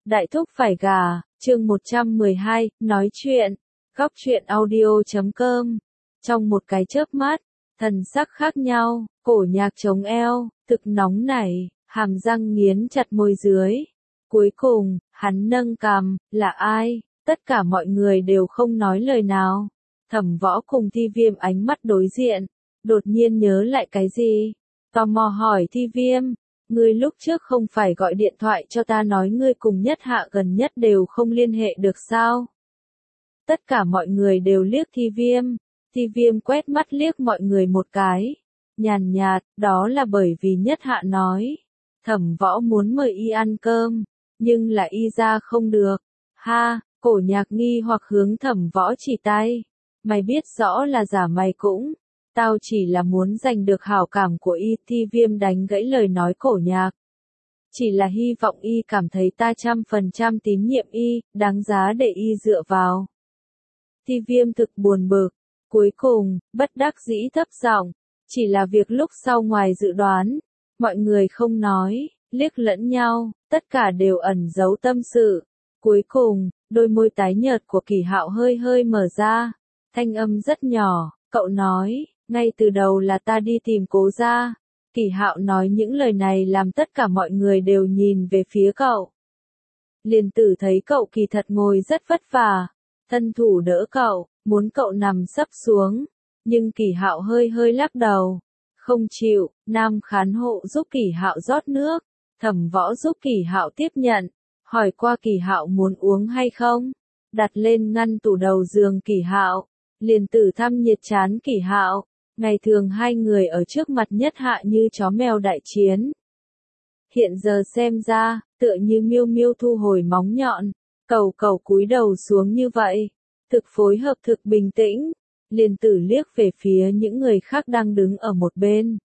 Đại thúc phải gà, chương 112, nói chuyện, góc chuyện audio.com. Trong một cái chớp mắt, thần sắc khác nhau, cổ nhạc chống eo, thực nóng nảy, hàm răng nghiến chặt môi dưới. Cuối cùng, hắn nâng cằm, là ai? Tất cả mọi người đều không nói lời nào. Thẩm Võ cùng Thi Viêm ánh mắt đối diện, đột nhiên nhớ lại cái gì? Tò mò hỏi Thi Viêm, ngươi lúc trước không phải gọi điện thoại cho ta nói ngươi cùng Nhất Hạ gần nhất đều không liên hệ được sao? Tất cả mọi người đều liếc Thi Viêm. Thi Viêm quét mắt liếc mọi người một cái, nhàn nhạt, đó là bởi vì Nhất Hạ nói. Thẩm Võ muốn mời y ăn cơm, nhưng là y ra không được. Ha, cổ nhạc nghi hoặc hướng Thẩm Võ chỉ tay. Mày biết rõ là giả mày cũng. Tao chỉ là muốn giành được hảo cảm của y. Thi Viêm đánh gãy lời nói cổ nhạc. Chỉ là hy vọng y cảm thấy ta 100% tín nhiệm y, đáng giá để y dựa vào. Thi Viêm thực buồn bực. Cuối cùng, bất đắc dĩ thấp giọng, chỉ là việc lúc sau ngoài dự đoán. Mọi người không nói, liếc lẫn nhau, tất cả đều ẩn giấu tâm sự. Cuối cùng, đôi môi tái nhợt của Kỳ Hạo hơi hơi mở ra. Thanh âm rất nhỏ, cậu nói, ngay từ đầu là ta đi tìm Cố gia. Kỳ Hạo nói những lời này làm tất cả mọi người đều nhìn về phía cậu. Liên Tử thấy cậu kỳ thật ngồi rất vất vả, thân thủ đỡ cậu, muốn cậu nằm sấp xuống, nhưng Kỳ Hạo hơi hơi lắc đầu, không chịu. Nam Khán Hộ giúp Kỳ Hạo rót nước, Thẩm Võ giúp Kỳ Hạo tiếp nhận, hỏi qua Kỳ Hạo muốn uống hay không, đặt lên ngăn tủ đầu giường Kỳ Hạo. Liên Tử thăm nhiệt chán Kỳ Hạo, ngày thường hai người ở trước mặt Nhất Hạ như chó mèo đại chiến. Hiện giờ xem ra, tựa như miêu miêu thu hồi móng nhọn, cẩu cẩu cúi đầu xuống như vậy, thực phối hợp thực bình tĩnh. Liên Tử liếc về phía những người khác đang đứng ở một bên.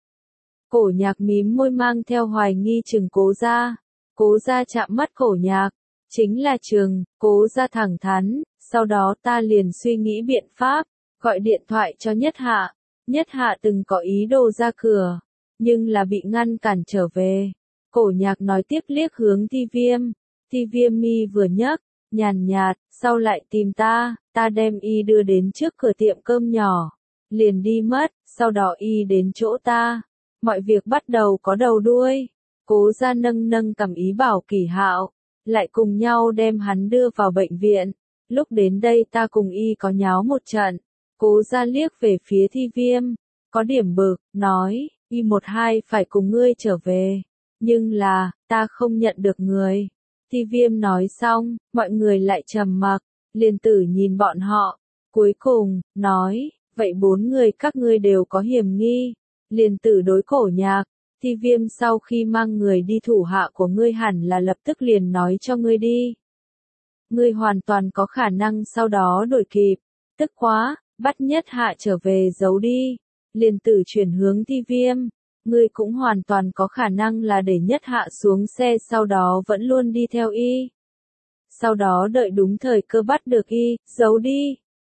Cổ nhạc mím môi mang theo hoài nghi chừng Cố gia. Cố gia chạm mắt cổ nhạc, chính là Trường. Cố gia thẳng thắn, sau đó ta liền suy nghĩ biện pháp, gọi điện thoại cho Nhất Hạ. Nhất Hạ từng có ý đồ ra cửa, nhưng là bị ngăn cản trở về. Cổ nhạc nói tiếp liếc hướng Thi Viêm. Thi Viêm mi vừa nhấc, nhàn nhạt, sau lại tìm ta đem y đưa đến trước cửa tiệm cơm nhỏ, liền đi mất, sau đó y đến chỗ ta. Mọi việc bắt đầu có đầu đuôi. Cố gia nâng nâng cầm ý bảo Kỳ Hạo, lại cùng nhau đem hắn đưa vào bệnh viện. Lúc đến đây ta cùng y có nháo một trận. Cố gia liếc về phía Thi Viêm, có điểm bực, nói, y 1-2 phải cùng ngươi trở về, nhưng là, ta không nhận được người. Thi Viêm nói xong, mọi người lại trầm mặc. Liên Tử nhìn bọn họ, cuối cùng, nói, vậy 4 người các ngươi đều có hiểm nghi. Liên Tử đối cổ nhạc, Thi Viêm sau khi mang người đi thủ hạ của ngươi hẳn là lập tức liền nói cho ngươi đi. Ngươi hoàn toàn có khả năng sau đó đuổi kịp, tức quá, bắt Nhất Hạ trở về giấu đi. Liên Tử chuyển hướng Thi Viêm, ngươi cũng hoàn toàn có khả năng là để Nhất Hạ xuống xe sau đó vẫn luôn đi theo y. Sau đó đợi đúng thời cơ bắt được y, giấu đi.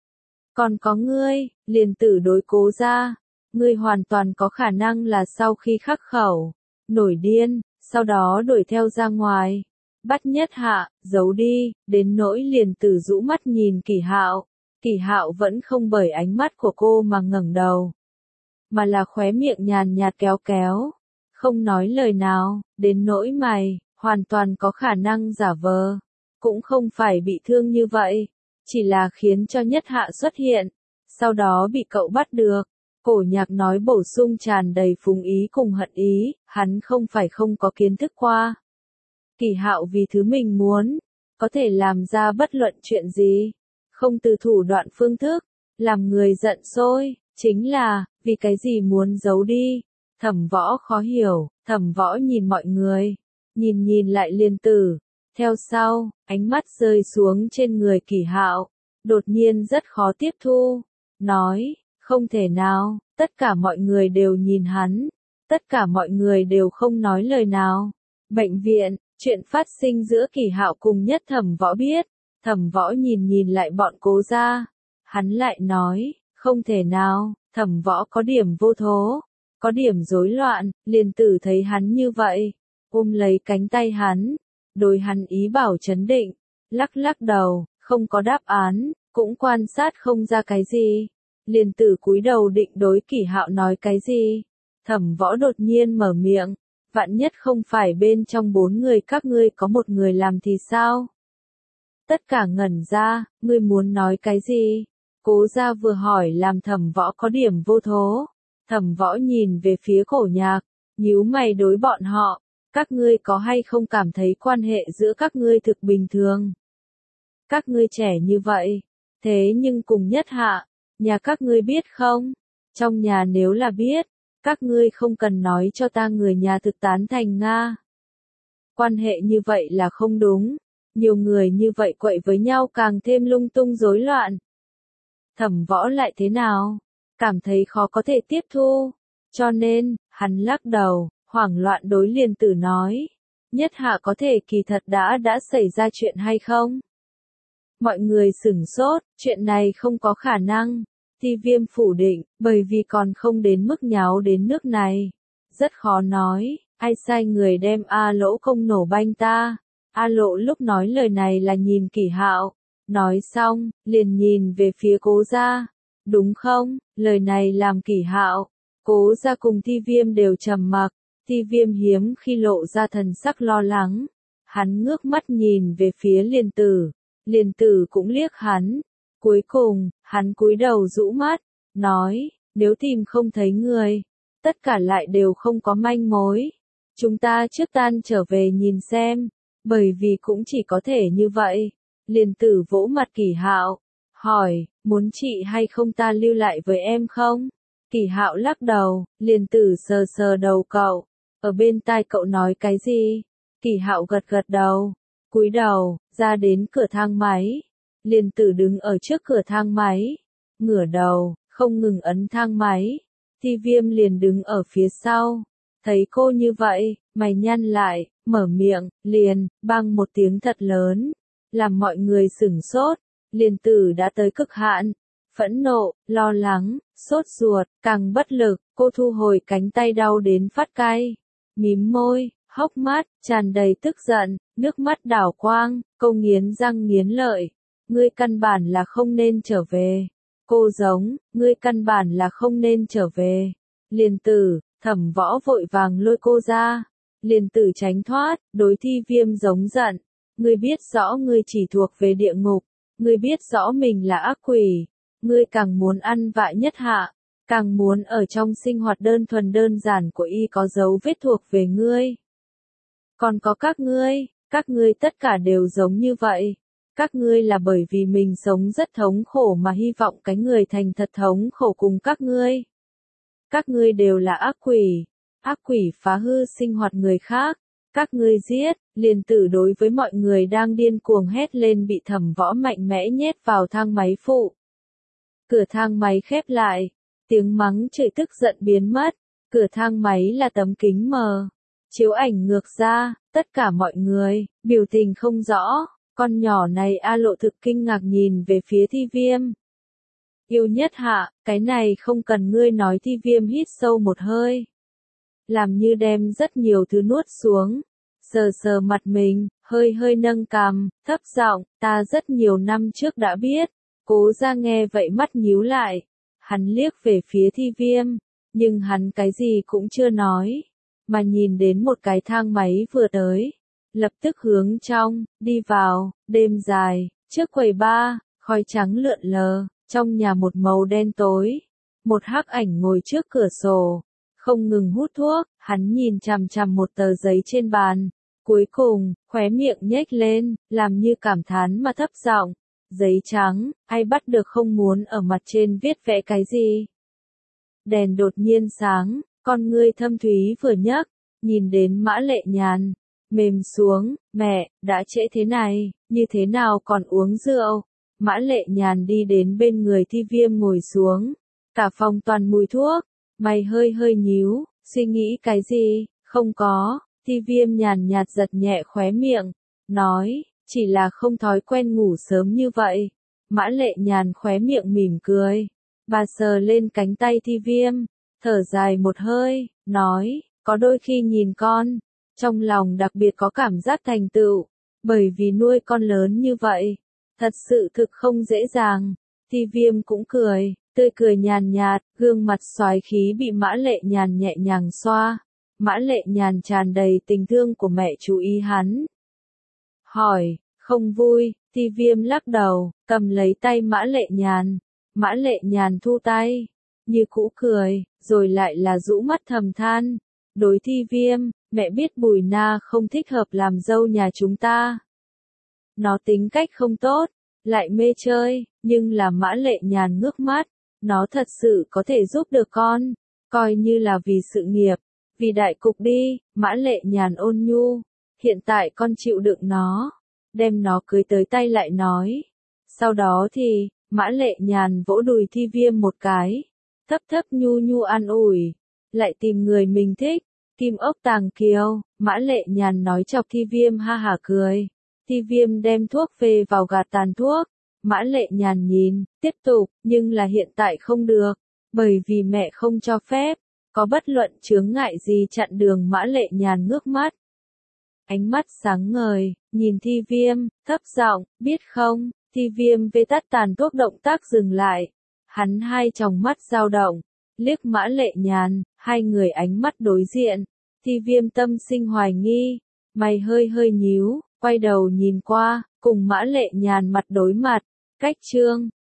Còn có ngươi, Liên Tử đối Cố gia, ngươi hoàn toàn có khả năng là sau khi khắc khẩu, nổi điên, sau đó đuổi theo ra ngoài, bắt Nhất Hạ, giấu đi. Đến nỗi Liên Tử rũ mắt nhìn Kỳ Hạo. Kỳ Hạo vẫn không bởi ánh mắt của cô mà ngẩng đầu, mà là khóe miệng nhàn nhạt kéo kéo, không nói lời nào. Đến nỗi mày, hoàn toàn có khả năng giả vờ, cũng không phải bị thương như vậy, chỉ là khiến cho Nhất Hạ xuất hiện, sau đó bị cậu bắt được. Cổ nhạc nói bổ sung tràn đầy phúng ý cùng hận ý, hắn không phải không có kiến thức qua. Kỳ Hạo vì thứ mình muốn, có thể làm ra bất luận chuyện gì, không từ thủ đoạn phương thức, làm người giận sôi, chính là, vì cái gì muốn giấu đi. Thẩm Võ khó hiểu, Thẩm Võ nhìn mọi người, nhìn lại Liên Tử, theo sau, ánh mắt rơi xuống trên người Kỳ Hạo, đột nhiên rất khó tiếp thu, nói, không thể nào. Tất cả mọi người đều nhìn hắn, tất cả mọi người đều không nói lời nào. Bệnh viện, chuyện phát sinh giữa Kỳ Hạo cùng Nhất Thẩm Võ biết. Thẩm Võ nhìn lại bọn Cố gia, hắn lại nói, không thể nào. Thẩm Võ có điểm vô thố, có điểm rối loạn. Liên Tử thấy hắn như vậy, ôm lấy cánh tay hắn, đối hắn ý bảo trấn định, lắc lắc đầu, không có đáp án, cũng quan sát không ra cái gì. Liền Tử cúi đầu định đối Kỷ Hạo nói cái gì. Thẩm Võ đột nhiên mở miệng, vạn nhất không phải bên trong 4 người các ngươi có một người làm thì sao? Tất cả ngẩn ra, ngươi muốn nói cái gì? Cố Gia vừa hỏi làm Thẩm Võ có điểm vô thố. Thẩm Võ nhìn về phía Cổ Nhạc, nhíu mày đối bọn họ, các ngươi có hay không cảm thấy quan hệ giữa các ngươi thực bình thường? Các ngươi trẻ như vậy, thế nhưng cùng Nhất Hạ, nhà các ngươi biết không? Trong nhà nếu là biết, các ngươi không cần nói cho ta người nhà thực tán thành Nga. Quan hệ như vậy là không đúng, nhiều người như vậy quậy với nhau càng thêm lung tung rối loạn. Thẩm Võ lại thế nào? Cảm thấy khó có thể tiếp thu, cho nên, hắn lắc đầu, hoảng loạn đối Liền Tử nói. Nhất Hạ có thể kỳ thật đã xảy ra chuyện hay không? Mọi người sửng sốt, chuyện này không có khả năng. Ti Viêm phủ định, bởi vì còn không đến mức nháo đến nước này. Rất khó nói, ai sai người đem A Lỗ không nổ banh ta. A Lộ lúc nói lời này là nhìn Kỷ Hạo. Nói xong, liền nhìn về phía Cố Gia. Đúng không, lời này làm Kỷ Hạo. Cố Gia cùng Ti Viêm đều trầm mặc. Ti Viêm hiếm khi lộ ra thần sắc lo lắng. Hắn ngước mắt nhìn về phía Liền Tử. Liền Tử cũng liếc hắn. Cuối cùng, hắn cúi đầu rũ mắt, nói, nếu tìm không thấy người, tất cả lại đều không có manh mối. Chúng ta trước tan trở về nhìn xem, bởi vì cũng chỉ có thể như vậy. Liền Tử vỗ mặt Kỷ Hạo, hỏi, muốn chị hay không ta lưu lại với em không? Kỷ Hạo lắc đầu, Liền Tử sờ sờ đầu cậu, ở bên tai cậu nói cái gì? Kỷ Hạo gật gật đầu, cúi đầu, ra đến cửa thang máy. Liền Tử đứng ở trước cửa thang máy, ngửa đầu, không ngừng ấn thang máy. Ti Viêm liền đứng ở phía sau, thấy cô như vậy, mày nhăn lại, mở miệng, liền, bang một tiếng thật lớn, làm mọi người sửng sốt. Liền Tử đã tới cực hạn, phẫn nộ, lo lắng, sốt ruột, càng bất lực, cô thu hồi cánh tay đau đến phát cay, mím môi, hốc mắt, tràn đầy tức giận, nước mắt đảo quang, cô nghiến răng nghiến lợi. Ngươi căn bản là không nên trở về. Cô giống, ngươi căn bản là không nên trở về. Liền Tử, Thẩm Võ vội vàng lôi cô ra. Liền Tử tránh thoát, đối Ti Viêm giống giận. Ngươi biết rõ ngươi chỉ thuộc về địa ngục. Ngươi biết rõ mình là ác quỷ. Ngươi càng muốn ăn vạ Nhất Hạ. Càng muốn ở trong sinh hoạt đơn thuần đơn giản của y có dấu vết thuộc về ngươi. Còn có các ngươi tất cả đều giống như vậy. Các ngươi là bởi vì mình sống rất thống khổ mà hy vọng cái người thành thật thống khổ cùng các ngươi. Các ngươi đều là ác quỷ phá hư sinh hoạt người khác. Các ngươi giết, Liền Tử đối với mọi người đang điên cuồng hét lên bị Thẩm Võ mạnh mẽ nhét vào thang máy phụ. Cửa thang máy khép lại, tiếng mắng chửi tức giận biến mất, cửa thang máy là tấm kính mờ. Chiếu ảnh ngược ra, tất cả mọi người, biểu tình không rõ. Con nhỏ này A Lộ thực kinh ngạc nhìn về phía Ti Viêm. Yêu Nhất Hạ, cái này không cần ngươi nói. Ti Viêm hít sâu một hơi. Làm như đem rất nhiều thứ nuốt xuống. Sờ sờ mặt mình, hơi hơi nâng cằm, thấp giọng, ta rất nhiều năm trước đã biết. Cố Gia nghe vậy mắt nhíu lại. Hắn liếc về phía Ti Viêm, nhưng hắn cái gì cũng chưa nói. Mà nhìn đến một cái thang máy vừa tới. Lập tức hướng trong, đi vào, đêm dài, trước quầy bar, khói trắng lượn lờ, trong nhà một màu đen tối. Một hắc ảnh ngồi trước cửa sổ, không ngừng hút thuốc, hắn nhìn chằm chằm một tờ giấy trên bàn. Cuối cùng, khóe miệng nhếch lên, làm như cảm thán mà thấp giọng, giấy trắng, ai bắt được không muốn ở mặt trên viết vẽ cái gì. Đèn đột nhiên sáng, con ngươi thâm thúy vừa nhấc, nhìn đến Mã Lệ Nhàn. Mềm xuống, mẹ, đã trễ thế này, như thế nào còn uống rượu? Mã Lệ Nhàn đi đến bên người Ti Viêm ngồi xuống. Cả phòng toàn mùi thuốc, mày hơi hơi nhíu, suy nghĩ cái gì? Không có, Ti Viêm nhàn nhạt giật nhẹ khóe miệng, nói, chỉ là không thói quen ngủ sớm như vậy. Mã Lệ Nhàn khóe miệng mỉm cười, bà sờ lên cánh tay Ti Viêm, thở dài một hơi, nói, có đôi khi nhìn con. Trong lòng đặc biệt có cảm giác thành tựu, bởi vì nuôi con lớn như vậy, thật sự thực không dễ dàng. Ti Viêm cũng cười, tươi cười nhàn nhạt, gương mặt xoái khí bị Mã Lệ Nhàn nhẹ nhàng xoa. Mã Lệ Nhàn tràn đầy tình thương của mẹ chú ý hắn. Hỏi, không vui, Ti Viêm lắc đầu, cầm lấy tay Mã Lệ Nhàn. Mã Lệ Nhàn thu tay, như cũ cười, rồi lại là rũ mắt thầm than. Đối Ti Viêm, mẹ biết Bùi Na không thích hợp làm dâu nhà chúng ta. Nó tính cách không tốt, lại mê chơi, nhưng là Mã Lệ Nhàn ngước mắt, nó thật sự có thể giúp được con, coi như là vì sự nghiệp, vì đại cục đi. Mã Lệ Nhàn ôn nhu, hiện tại con chịu đựng nó, đem nó cưới tới tay lại nói. Sau đó thì, Mã Lệ Nhàn vỗ đùi Ti Viêm một cái, thấp thấp nhu nhu an ủi, lại tìm người mình thích. Kim ốc tàng kiều, Mã Lệ Nhàn nói chọc Ti Viêm ha hả cười. Ti Viêm đem thuốc về vào gạt tàn thuốc. Mã Lệ Nhàn nhìn, tiếp tục, nhưng là hiện tại không được, bởi vì mẹ không cho phép, có bất luận chướng ngại gì chặn đường. Mã Lệ Nhàn ngước mắt, ánh mắt sáng ngời, nhìn Ti Viêm, thấp giọng, biết không? Ti Viêm vê tắt tàn thuốc, động tác dừng lại, hắn hai tròng mắt dao động, liếc Mã Lệ Nhàn, hai người ánh mắt đối diện. Ti Viêm tâm sinh hoài nghi, mày hơi hơi nhíu, quay đầu nhìn qua, cùng Mã Lệ Nhàn mặt đối mặt. Cách chương